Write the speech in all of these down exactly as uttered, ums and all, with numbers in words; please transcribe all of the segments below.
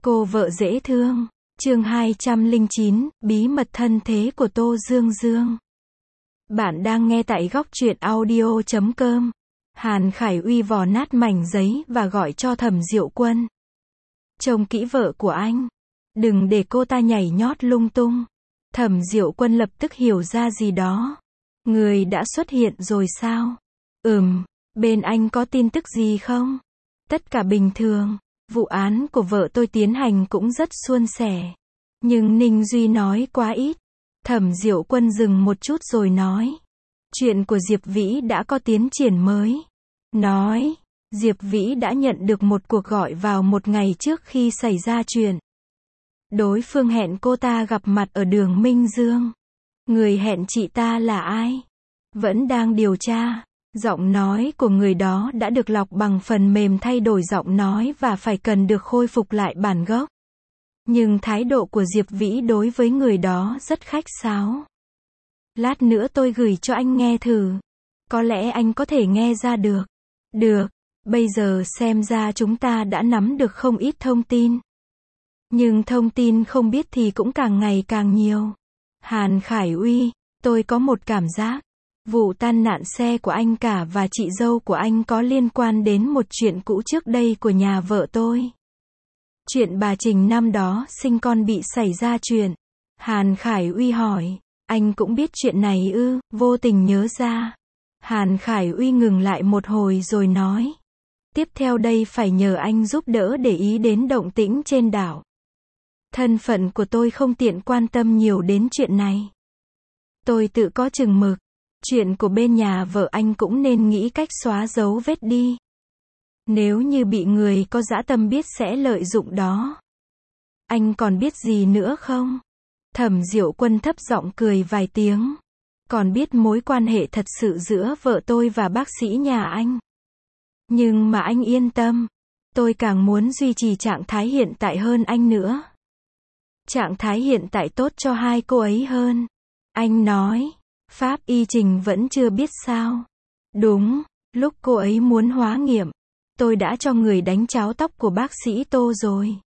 Cô vợ dễ thương. Chương hai trăm lẻ chín, bí mật thân thế của Tô Dương Dương. Bạn đang nghe tại góc truyện audio chấm com. Hàn Khải Uy vò nát mảnh giấy và gọi cho Thẩm Diệu Quân. Trông kỹ vợ của anh. Đừng để cô ta nhảy nhót lung tung. Thẩm Diệu Quân lập tức hiểu ra gì đó. Người đã xuất hiện rồi sao? Ừm, bên anh có tin tức gì không? Tất cả bình thường. Vụ án của vợ tôi tiến hành cũng rất suôn sẻ. Nhưng Ninh Duy nói quá ít. Thẩm Diệu Quân dừng một chút rồi nói. Chuyện của Diệp Vĩ đã có tiến triển mới. Nói, Diệp Vĩ đã nhận được một cuộc gọi vào một ngày trước khi xảy ra chuyện. Đối phương hẹn cô ta gặp mặt ở đường Minh Dương. Người hẹn chị ta là ai? Vẫn đang điều tra. Giọng nói của người đó đã được lọc bằng phần mềm thay đổi giọng nói và phải cần được khôi phục lại bản gốc. Nhưng thái độ của Diệp Vĩ đối với người đó rất khách sáo. Lát nữa tôi gửi cho anh nghe thử. Có lẽ anh có thể nghe ra được. Được, bây giờ xem ra chúng ta đã nắm được không ít thông tin. Nhưng thông tin không biết thì cũng càng ngày càng nhiều. Hàn Khải Uy, tôi có một cảm giác. Vụ tai nạn xe của anh cả và chị dâu của anh có liên quan đến một chuyện cũ trước đây của nhà vợ tôi. Chuyện bà Trình năm đó sinh con bị xảy ra chuyện. Hàn Khải Uy hỏi, anh cũng biết chuyện này ư? Vô tình nhớ ra. Hàn Khải Uy ngừng lại một hồi rồi nói. Tiếp theo đây phải nhờ anh giúp đỡ để ý đến động tĩnh trên đảo. Thân phận của tôi không tiện quan tâm nhiều đến chuyện này. Tôi tự có chừng mực. Chuyện của bên nhà vợ anh cũng nên nghĩ cách xóa dấu vết đi. Nếu như bị người có dã tâm biết sẽ lợi dụng đó. Anh còn biết gì nữa không? Thẩm Diệu Quân thấp giọng cười vài tiếng. Còn biết mối quan hệ thật sự giữa vợ tôi và bác sĩ nhà anh. Nhưng mà anh yên tâm. Tôi càng muốn duy trì trạng thái hiện tại hơn anh nữa. Trạng thái hiện tại tốt cho hai cô ấy hơn. Anh nói. Pháp y Trình vẫn chưa biết sao. Đúng, lúc cô ấy muốn hóa nghiệm, tôi đã cho người đánh cháo tóc của bác sĩ Tô rồi.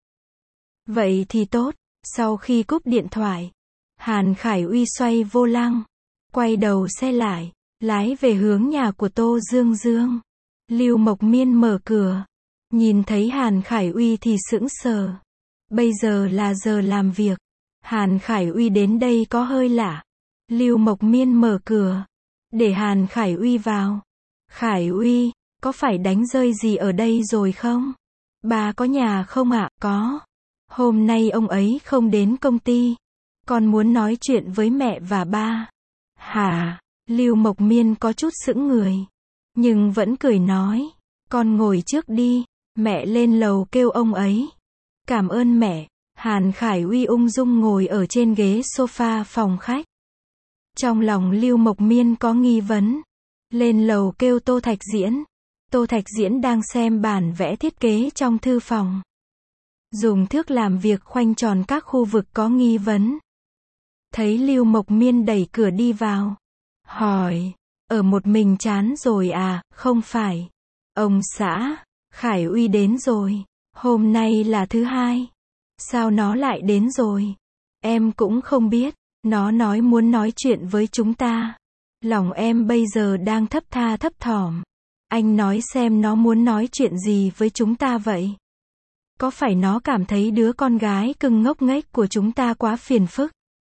Vậy thì tốt. Sau khi cúp điện thoại, Hàn Khải Uy xoay vô lăng, quay đầu xe lại, lái về hướng nhà của Tô Dương Dương. Lưu Mộc Miên mở cửa, nhìn thấy Hàn Khải Uy thì sững sờ. Bây giờ là giờ làm việc. Hàn Khải Uy đến đây có hơi lạ. Lưu Mộc Miên mở cửa, để Hàn Khải Uy vào. Khải Uy, có phải đánh rơi gì ở đây rồi không? Bà có nhà không ạ? Có. Hôm nay ông ấy không đến công ty. Con muốn nói chuyện với mẹ và ba. Hả? Lưu Mộc Miên có chút sững người. Nhưng vẫn cười nói. Con ngồi trước đi. Mẹ lên lầu kêu ông ấy. Cảm ơn mẹ. Hàn Khải Uy ung dung ngồi ở trên ghế sofa phòng khách. Trong lòng Lưu Mộc Miên có nghi vấn. Lên lầu kêu Tô Thạch Diễn. Tô Thạch Diễn đang xem bản vẽ thiết kế trong thư phòng. Dùng thước làm việc khoanh tròn các khu vực có nghi vấn. Thấy Lưu Mộc Miên đẩy cửa đi vào. Hỏi. Ở một mình chán rồi à? Không phải. Ông xã. Khải Uy đến rồi. Hôm nay là thứ hai. Sao nó lại đến rồi? Em cũng không biết. Nó nói muốn nói chuyện với chúng ta. Lòng em bây giờ đang thấp tha thấp thỏm. Anh nói xem nó muốn nói chuyện gì với chúng ta vậy? Có phải nó cảm thấy đứa con gái cưng ngốc nghếch của chúng ta quá phiền phức,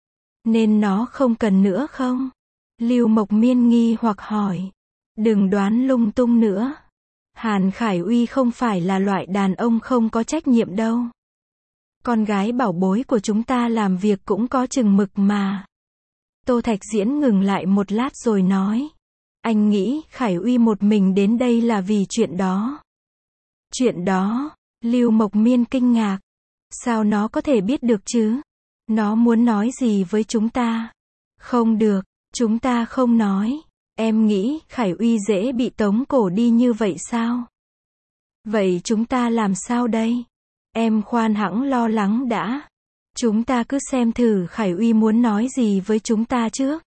nên nó không cần nữa không? Lưu Mộc Miên nghi hoặc hỏi. Đừng đoán lung tung nữa. Hàn Khải Uy không phải là loại đàn ông không có trách nhiệm đâu. Con gái bảo bối của chúng ta làm việc cũng có chừng mực mà. Tô Thạch Diễn ngừng lại một lát rồi nói. Anh nghĩ Khải Uy một mình đến đây là vì chuyện đó. Chuyện đó? Lưu Mộc Miên kinh ngạc. Sao nó có thể biết được chứ? Nó muốn nói gì với chúng ta? Không được, chúng ta không nói. Em nghĩ Khải Uy dễ bị tống cổ đi như vậy sao? Vậy chúng ta làm sao đây? Em khoan hẵng lo lắng đã. Chúng ta cứ xem thử Khải Uy muốn nói gì với chúng ta trước.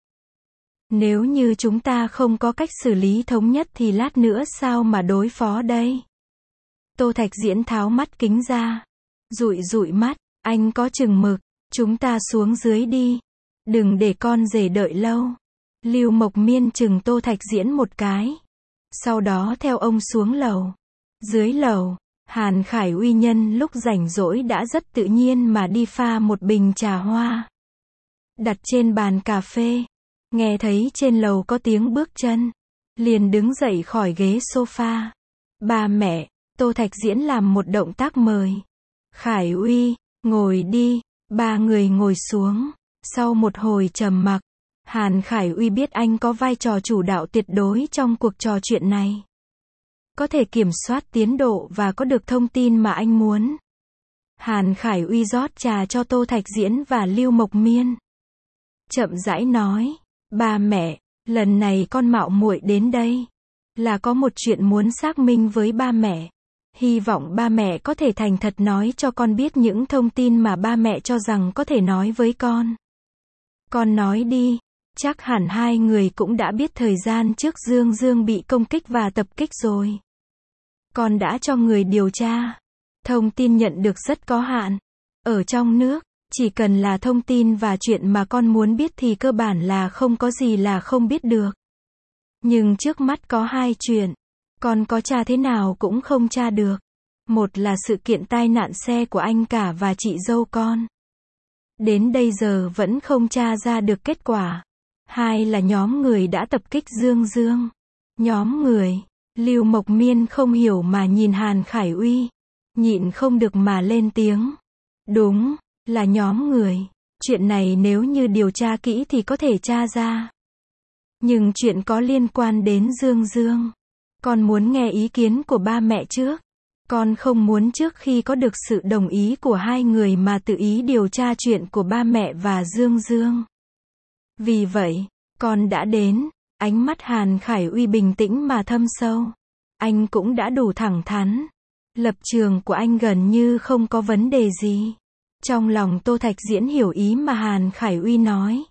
Nếu như chúng ta không có cách xử lý thống nhất thì lát nữa sao mà đối phó đây? Tô Thạch Diễn tháo mắt kính ra. Dụi dụi mắt, anh có chừng mực, chúng ta xuống dưới đi. Đừng để con rể đợi lâu. Lưu Mộc Miên chừng Tô Thạch Diễn một cái. Sau đó theo ông xuống lầu. Dưới lầu, Hàn Khải Uy nhân lúc rảnh rỗi đã rất tự nhiên mà đi pha một bình trà hoa. Đặt trên bàn cà phê. Nghe thấy trên lầu có tiếng bước chân. Liền đứng dậy khỏi ghế sofa. Ba mẹ, Tô Thạch Diễn làm một động tác mời. Khải Uy, ngồi đi. Ba người ngồi xuống. Sau một hồi trầm mặc, Hàn Khải Uy biết anh có vai trò chủ đạo tuyệt đối trong cuộc trò chuyện này. Có thể kiểm soát tiến độ và có được thông tin mà anh muốn. Hàn Khải Uy rót trà cho Tô Thạch Diễn và Lưu Mộc Miên. Chậm rãi nói, ba mẹ, lần này con mạo muội đến đây, là có một chuyện muốn xác minh với ba mẹ. Hy vọng ba mẹ có thể thành thật nói cho con biết những thông tin mà ba mẹ cho rằng có thể nói với con. Con nói đi, chắc hẳn hai người cũng đã biết thời gian trước Dương Dương bị công kích và tập kích rồi. Con đã cho người điều tra. Thông tin nhận được rất có hạn. Ở trong nước, chỉ cần là thông tin và chuyện mà con muốn biết thì cơ bản là không có gì là không biết được. Nhưng trước mắt có hai chuyện, con có tra thế nào cũng không tra được. Một là sự kiện tai nạn xe của anh cả và chị dâu con. Đến bây giờ vẫn không tra ra được kết quả. Hai là nhóm người đã tập kích Dương Dương. Nhóm người, Lưu Mộc Miên không hiểu mà nhìn Hàn Khải Uy. Nhịn không được mà lên tiếng. Đúng, là nhóm người. Chuyện này nếu như điều tra kỹ thì có thể tra ra. Nhưng chuyện có liên quan đến Dương Dương. Con muốn nghe ý kiến của ba mẹ trước. Con không muốn trước khi có được sự đồng ý của hai người mà tự ý điều tra chuyện của ba mẹ và Dương Dương. Vì vậy, con đã đến. Ánh mắt Hàn Khải Uy bình tĩnh mà thâm sâu. Anh cũng đã đủ thẳng thắn. Lập trường của anh gần như không có vấn đề gì. Trong lòng Tô Thạch Diễn hiểu ý mà Hàn Khải Uy nói.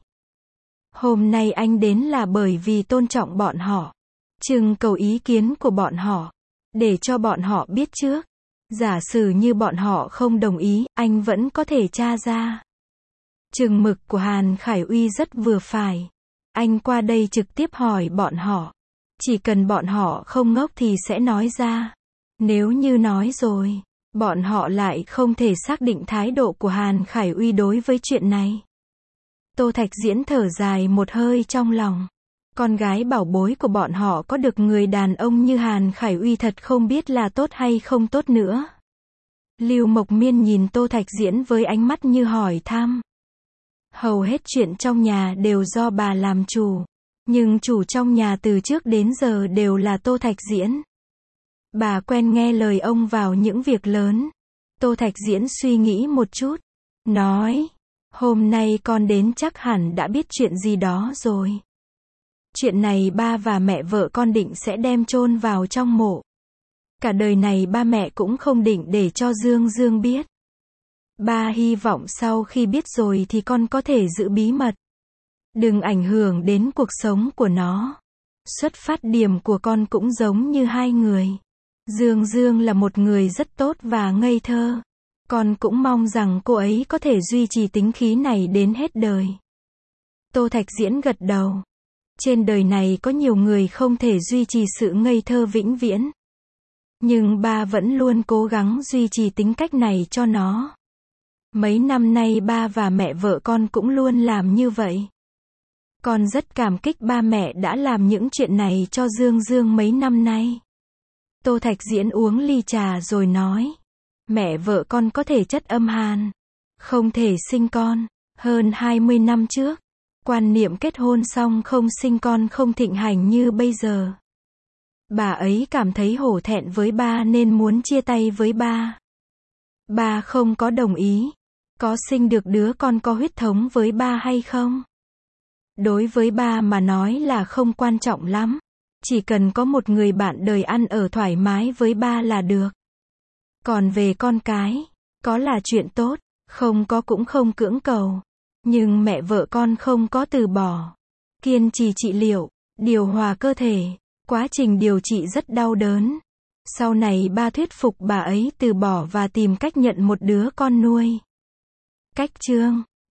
Hôm nay anh đến là bởi vì tôn trọng bọn họ. Trưng cầu ý kiến của bọn họ. Để cho bọn họ biết trước. Giả sử như bọn họ không đồng ý, anh vẫn có thể tra ra. Chừng mực của Hàn Khải Uy rất vừa phải. Anh qua đây trực tiếp hỏi bọn họ. Chỉ cần bọn họ không ngốc thì sẽ nói ra. Nếu như nói rồi, bọn họ lại không thể xác định thái độ của Hàn Khải Uy đối với chuyện này. Tô Thạch Diễn thở dài một hơi trong lòng. Con gái bảo bối của bọn họ có được người đàn ông như Hàn Khải Uy thật không biết là tốt hay không tốt nữa. Lưu Mộc Miên nhìn Tô Thạch Diễn với ánh mắt như hỏi thăm. Hầu hết chuyện trong nhà đều do bà làm chủ. Nhưng chủ trong nhà từ trước đến giờ đều là Tô Thạch Diễn. Bà quen nghe lời ông vào những việc lớn. Tô Thạch Diễn suy nghĩ một chút. Nói, hôm nay con đến chắc hẳn đã biết chuyện gì đó rồi. Chuyện này ba và mẹ vợ con định sẽ đem chôn vào trong mộ. Cả đời này ba mẹ cũng không định để cho Dương Dương biết. Ba hy vọng sau khi biết rồi thì con có thể giữ bí mật. Đừng ảnh hưởng đến cuộc sống của nó. Xuất phát điểm của con cũng giống như hai người. Dương Dương là một người rất tốt và ngây thơ. Con cũng mong rằng cô ấy có thể duy trì tính khí này đến hết đời. Tô Thạch Diễn gật đầu. Trên đời này có nhiều người không thể duy trì sự ngây thơ vĩnh viễn. Nhưng ba vẫn luôn cố gắng duy trì tính cách này cho nó. Mấy năm nay ba và mẹ vợ con cũng luôn làm như vậy. Con rất cảm kích ba mẹ đã làm những chuyện này cho Dương Dương mấy năm nay. Tô Thạch Diễn uống ly trà rồi nói. Mẹ vợ con có thể chất âm hàn. Không thể sinh con. Hơn hai mươi năm trước. Quan niệm kết hôn xong không sinh con không thịnh hành như bây giờ. Bà ấy cảm thấy hổ thẹn với ba nên muốn chia tay với ba. Ba không có đồng ý. Có sinh được đứa con có huyết thống với ba hay không? Đối với ba mà nói là không quan trọng lắm. Chỉ cần có một người bạn đời ăn ở thoải mái với ba là được. Còn về con cái, có là chuyện tốt, không có cũng không cưỡng cầu. Nhưng mẹ vợ con không có từ bỏ. Kiên trì trị liệu, điều hòa cơ thể. Quá trình điều trị rất đau đớn. Sau này ba thuyết phục bà ấy từ bỏ và tìm cách nhận một đứa con nuôi. Cách chương